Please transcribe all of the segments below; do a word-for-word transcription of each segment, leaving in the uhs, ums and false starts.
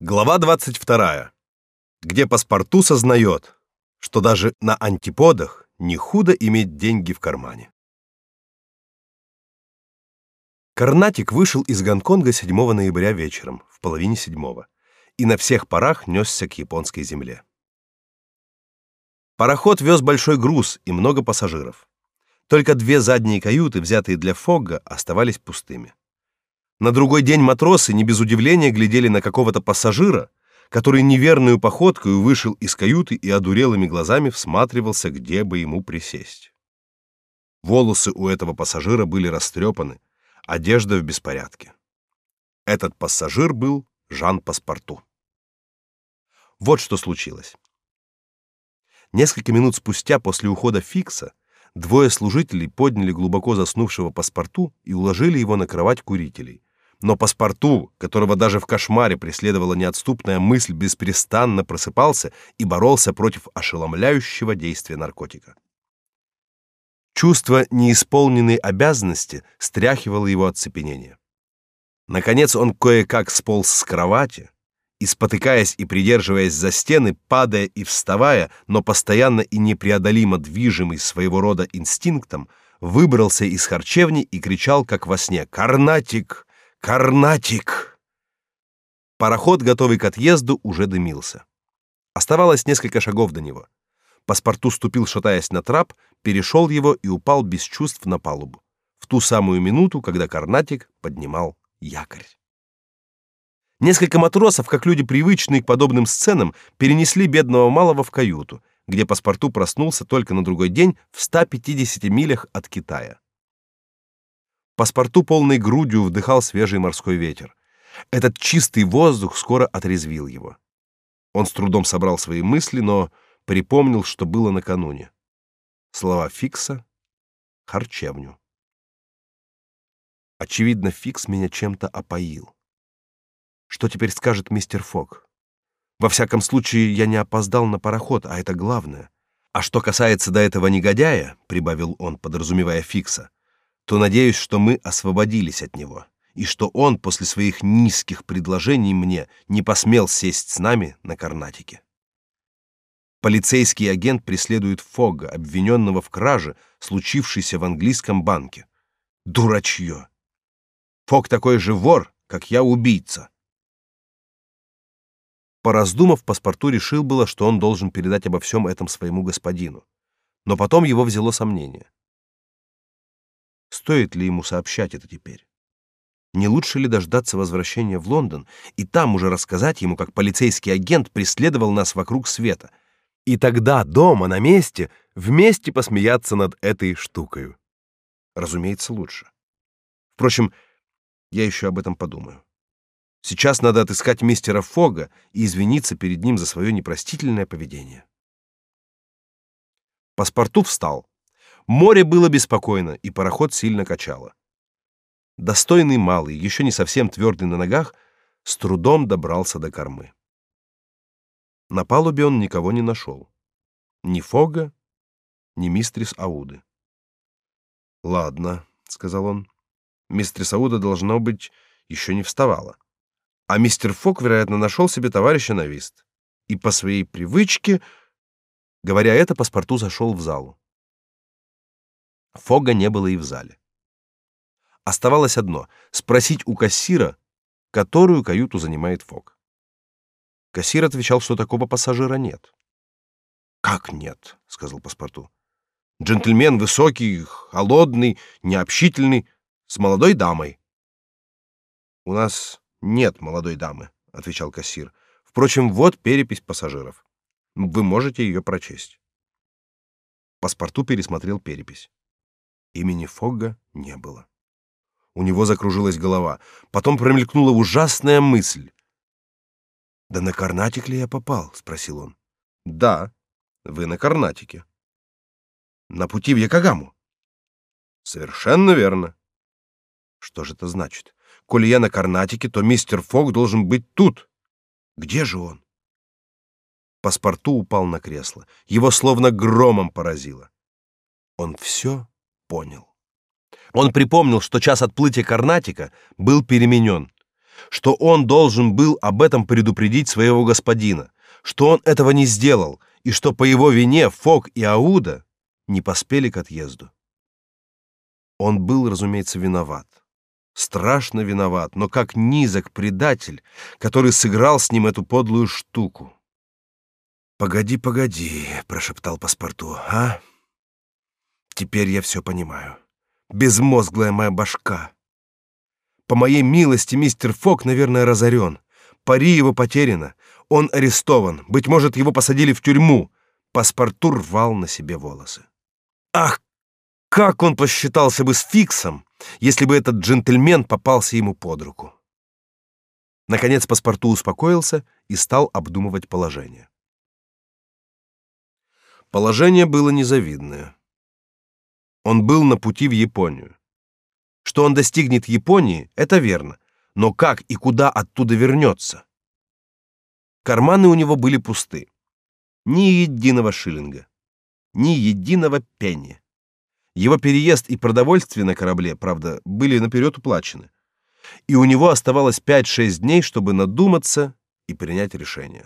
Глава двадцать вторая, где паспорту сознает, что даже на антиподах не худо иметь деньги в кармане. Карнатик вышел из Гонконга седьмого ноября вечером, в половине седьмого, и на всех парах несся к японской земле. Пароход вез большой груз и много пассажиров. Только две задние каюты, взятые для Фогга, оставались пустыми. На другой день матросы не без удивления глядели на какого-то пассажира, который неверную походкой вышел из каюты и одурелыми глазами всматривался, где бы ему присесть. Волосы у этого пассажира были растрепаны, одежда в беспорядке. Этот пассажир был Жан Паспорту. Вот что случилось. Несколько минут спустя после ухода Фикса двое служителей подняли глубоко заснувшего Паспорту и уложили его на кровать курителей. Но Паспорту, которого даже в кошмаре преследовала неотступная мысль, беспрестанно просыпался и боролся против ошеломляющего действия наркотика. Чувство неисполненной обязанности стряхивало его оцепенение. Наконец он кое-как сполз с кровати и, спотыкаясь и придерживаясь за стены, падая и вставая, но постоянно и непреодолимо движимый своего рода инстинктом, выбрался из харчевни и кричал, как во сне: «Карнатик! Карнатик!» Пароход, готовый к отъезду, уже дымился. Оставалось несколько шагов до него. Паспорту ступил, шатаясь на трап, перешел его и упал без чувств на палубу, в ту самую минуту, когда Карнатик поднимал якорь. Несколько матросов, как люди привычные к подобным сценам, перенесли бедного малого в каюту, где Паспорту проснулся только на другой день в ста пятидесяти милях от Китая. Паспорту полной грудью вдыхал свежий морской ветер. Этот чистый воздух скоро отрезвил его. Он с трудом собрал свои мысли, но припомнил, что было накануне. Слова Фикса, харчевню. Очевидно, Фикс меня чем-то опоил. Что теперь скажет мистер Фогг? Во всяком случае, я не опоздал на пароход, а это главное. А что касается до этого негодяя, прибавил он, подразумевая Фикса, то надеюсь, что мы освободились от него, и что он после своих низких предложений мне не посмел сесть с нами на Карнатике. Полицейский агент преследует Фогга, обвиненного в краже, случившейся в английском банке. Дурачье! Фогг такой же вор, как я убийца. Пораздумав, Паспорту решил было, что он должен передать обо всем этом своему господину, но потом его взяло сомнение. Стоит ли ему сообщать это теперь? Не лучше ли дождаться возвращения в Лондон и там уже рассказать ему, как полицейский агент преследовал нас вокруг света, и тогда дома на месте вместе посмеяться над этой штукой? Разумеется, лучше. Впрочем, я еще об этом подумаю. Сейчас надо отыскать мистера Фогга и извиниться перед ним за свое непростительное поведение. Паспорту встал. Море было беспокойно, и пароход сильно качало. Достойный малый, еще не совсем твердый на ногах, с трудом добрался до кормы. На палубе он никого не нашел. Ни Фогга, ни мистрис Ауды. «Ладно», — сказал он, — «мистрис Ауда, должно быть, еще не вставала. А мистер Фогг, вероятно, нашел себе товарища на вист. И по своей привычке...» Говоря это, Паспорту зашел в залу. Фогга не было и в зале. Оставалось одно — спросить у кассира, которую каюту занимает Фогг. Кассир отвечал, что такого пассажира нет. «Как нет?» — сказал Паспорту. «Джентльмен высокий, холодный, необщительный, с молодой дамой». «У нас нет молодой дамы», — отвечал кассир. «Впрочем, вот перепись пассажиров. Вы можете ее прочесть». Паспорту пересмотрел перепись. Имени Фогга не было. У него закружилась голова. Потом промелькнула ужасная мысль. «Да на Карнатик ли я попал?» — спросил он. «Да, вы на Карнатике». «На пути в Якогаму?» «Совершенно верно». «Что же это значит? Коли я на Карнатике, то мистер Фогг должен быть тут. Где же он?» Паспорту упал на кресло. Его словно громом поразило. Он все понял. Он припомнил, что час отплытия Карнатика был переменен. что он должен был об этом предупредить своего господина, что он этого не сделал, и что по его вине Фок и Ауда не поспели к отъезду. Он был, разумеется, виноват. Страшно виноват, но как низок предатель, который сыграл с ним эту подлую штуку. «Погоди, погоди», — прошептал паспорту, — «а? Теперь я все понимаю. Безмозглая моя башка. По моей милости, мистер Фок, наверное, разорен. Пари его потеряно. Он арестован. Быть может, его посадили в тюрьму». Паспорту рвал на себе волосы. Ах, как он посчитался бы с Фиксом, если бы этот джентльмен попался ему под руку. Наконец паспорту успокоился и стал обдумывать положение. Положение было незавидное. Он был на пути в Японию. Что он достигнет Японии, это верно, но как и куда оттуда вернется? Карманы у него были пусты. Ни единого шиллинга, ни единого пенни. Его переезд и продовольствие на корабле, правда, были наперед уплачены. И у него оставалось пять-шесть дней, чтобы надуматься и принять решение.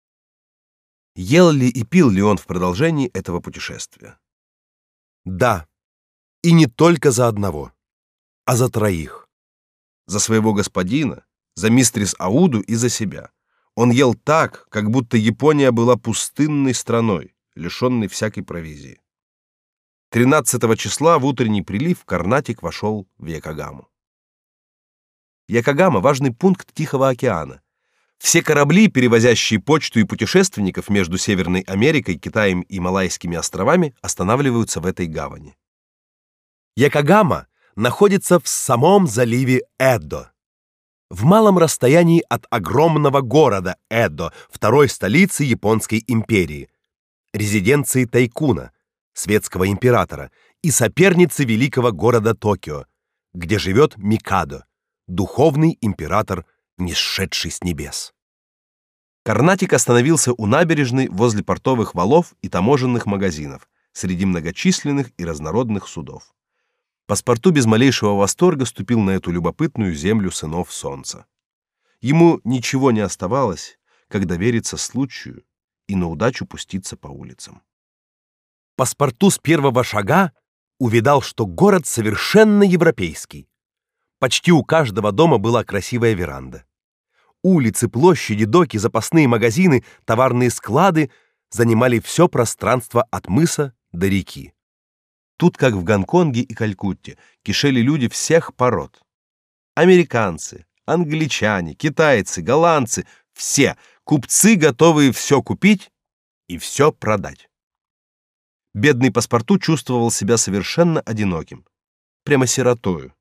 Ел ли и пил ли он в продолжении этого путешествия? Да, и не только за одного, а за троих. За своего господина, за мистерис Ауду и за себя. Он ел так, как будто Япония была пустынной страной, лишенной всякой провизии. тринадцатого числа в утренний прилив Карнатик вошел в Якогаму. Якогама — важный пункт Тихого океана. Все корабли, перевозящие почту и путешественников между Северной Америкой, Китаем и Малайскими островами, останавливаются в этой гавани. Якогама находится в самом заливе Эдо, в малом расстоянии от огромного города Эдо, второй столицы Японской империи, резиденции Тайкуна, светского императора, и соперницы великого города Токио, где живет Микадо, духовный император, нисшедший с небес. Карнатик остановился у набережной возле портовых валов и таможенных магазинов, среди многочисленных и разнородных судов. Паспорту без малейшего восторга ступил на эту любопытную землю сынов солнца. Ему ничего не оставалось, как довериться случаю и на удачу пуститься по улицам. Паспорту с первого шага увидал, что город совершенно европейский. Почти у каждого дома была красивая веранда. Улицы, площади, доки, запасные магазины, товарные склады занимали все пространство от мыса до реки. Тут, как в Гонконге и Калькутте, кишели люди всех пород. Американцы, англичане, китайцы, голландцы — все, купцы, готовые все купить и все продать. Бедный паспорту чувствовал себя совершенно одиноким, прямо сиротою.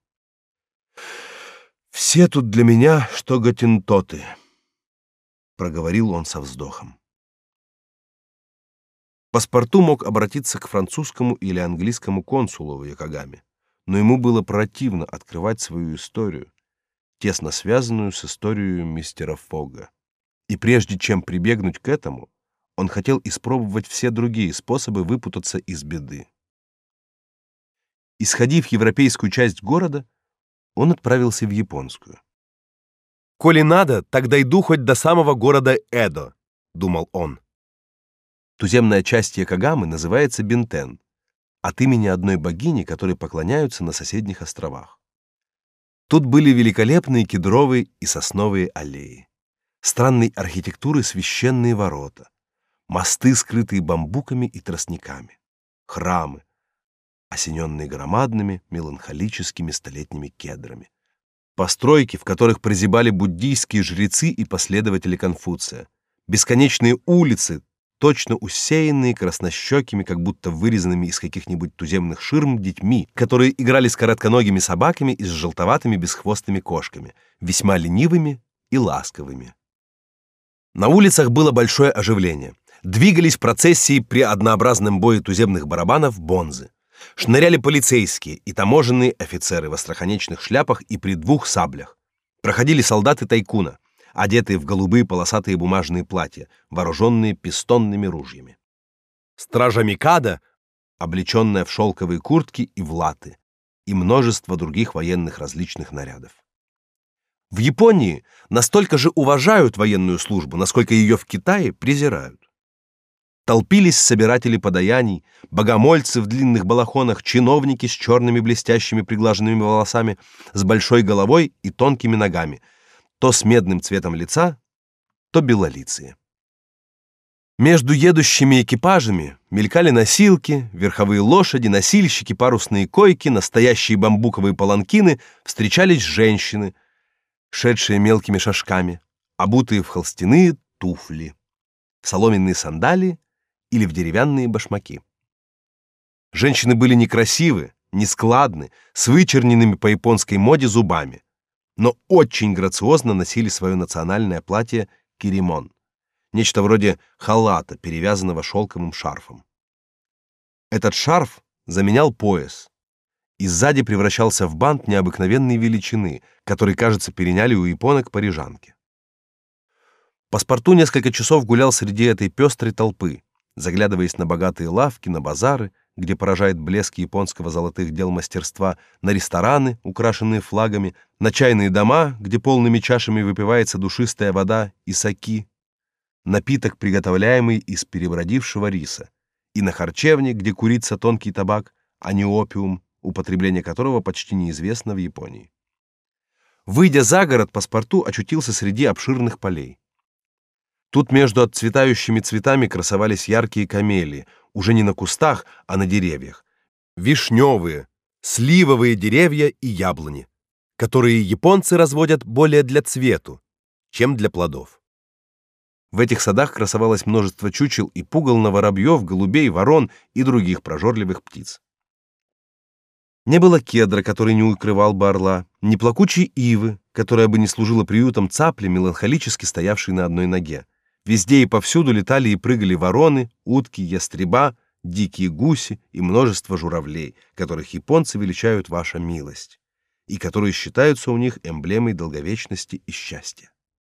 «Все тут для меня, что готентоты», — проговорил он со вздохом. Паспорту мог обратиться к французскому или английскому консулу в Якогаме, но ему было противно открывать свою историю, тесно связанную с историей мистера Фога. И прежде чем прибегнуть к этому, он хотел испробовать все другие способы выпутаться из беды. Исходив в европейскую часть города, он отправился в японскую. «Коли надо, так дойду хоть до самого города Эдо», — думал он. Туземная часть Якогамы называется Бентен, от имени одной богини, которой поклоняются на соседних островах. Тут были великолепные кедровые и сосновые аллеи, странной архитектуры священные ворота, мосты, скрытые бамбуками и тростниками, храмы, осененные громадными меланхолическими столетними кедрами, постройки, в которых прозябали буддийские жрецы и последователи Конфуция, бесконечные улицы, точно усеянные краснощекими, как будто вырезанными из каких-нибудь туземных ширм детьми, которые играли с коротконогими собаками и с желтоватыми бесхвостыми кошками, весьма ленивыми и ласковыми. На улицах было большое оживление. Двигались процессии при однообразном бое туземных барабанов бонзы. Шныряли полицейские и таможенные офицеры в остроконечных шляпах и при двух саблях. Проходили солдаты Тайкуна, одетые в голубые полосатые бумажные платья, вооруженные пистонными ружьями. Стража Микадо, облеченная в шелковые куртки и в латы, и множество других военных различных нарядов. В Японии настолько же уважают военную службу, насколько ее в Китае презирают. Толпились собиратели подаяний, богомольцы в длинных балахонах, чиновники с черными блестящими приглаженными волосами, с большой головой и тонкими ногами, то с медным цветом лица, то белолицые. Между едущими экипажами мелькали носилки, верховые лошади, носильщики, парусные койки, настоящие бамбуковые паланкины, встречались женщины, шедшие мелкими шажками, обутые в холстяные туфли, в соломенные сандалии или в деревянные башмаки. Женщины были некрасивы, нескладны, с вычерненными по японской моде зубами, но очень грациозно носили свое национальное платье киримон, нечто вроде халата, перевязанного шелковым шарфом. Этот шарф заменял пояс и сзади превращался в бант необыкновенной величины, который, кажется, переняли у японок парижанки. Паспорту несколько часов гулял среди этой пестрой толпы, заглядываясь на богатые лавки, на базары, где поражает блеск японского золотых дел мастерства, на рестораны, украшенные флагами, на чайные дома, где полными чашами выпивается душистая вода и саки, напиток, приготовляемый из перебродившего риса, и на харчевне, где курится тонкий табак, а не опиум, употребление которого почти неизвестно в Японии. Выйдя за город, Паспорту очутился среди обширных полей. Тут между отцветающими цветами красовались яркие камелии, уже не на кустах, а на деревьях, вишневые, сливовые деревья и яблони, которые японцы разводят более для цвету, чем для плодов. В этих садах красовалось множество чучел и пугал на воробьев, голубей, ворон и других прожорливых птиц. Не было кедра, который не укрывал бы орла, ни плакучей ивы, которая бы не служила приютом цапли, меланхолически стоявшей на одной ноге. Везде и повсюду летали и прыгали вороны, утки, ястреба, дикие гуси и множество журавлей, которых японцы величают ваша милость, и которые считаются у них эмблемой долговечности и счастья.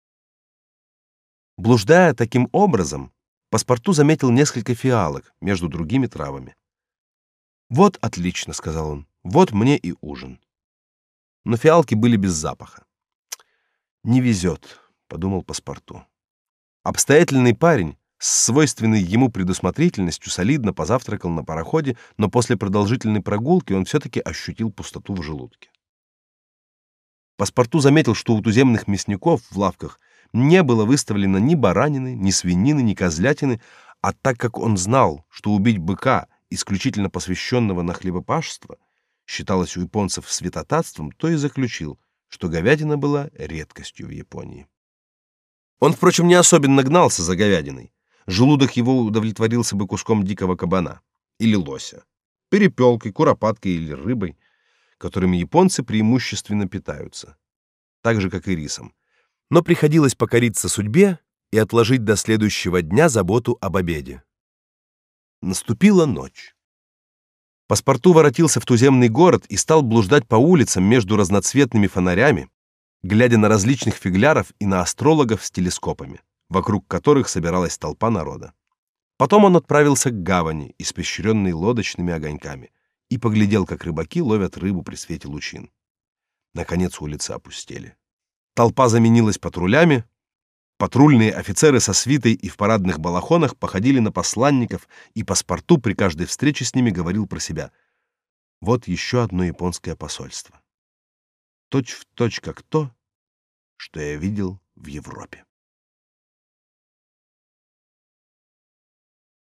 Блуждая таким образом, Паспорту заметил несколько фиалок между другими травами. «Вот отлично», — сказал он, — «вот мне и ужин». Но фиалки были без запаха. «Не везет», — подумал Паспорту. Обстоятельный парень с свойственной ему предусмотрительностью солидно позавтракал на пароходе, но после продолжительной прогулки он все-таки ощутил пустоту в желудке. Паспорту заметил, что у туземных мясников в лавках не было выставлено ни баранины, ни свинины, ни козлятины, а так как он знал, что убить быка, исключительно посвященного на хлебопашество, считалось у японцев святотатством, то и заключил, что говядина была редкостью в Японии. Он, впрочем, не особенно гнался за говядиной. Желудок его удовлетворился бы куском дикого кабана или лося, перепелкой, куропаткой или рыбой, которыми японцы преимущественно питаются, так же, как и рисом. Но приходилось покориться судьбе и отложить до следующего дня заботу об обеде. Наступила ночь. Паспорту воротился в туземный город и стал блуждать по улицам между разноцветными фонарями, глядя на различных фигляров и на астрологов с телескопами, вокруг которых собиралась толпа народа. Потом он отправился к гавани, испещренной лодочными огоньками, и поглядел, как рыбаки ловят рыбу при свете лучин. Наконец улицы опустели. Толпа заменилась патрулями. Патрульные офицеры со свитой и в парадных балахонах походили на посланников, и Паспорту при каждой встрече с ними говорил про себя: «Вот еще одно японское посольство. Точь в точь как то, что я видел в Европе».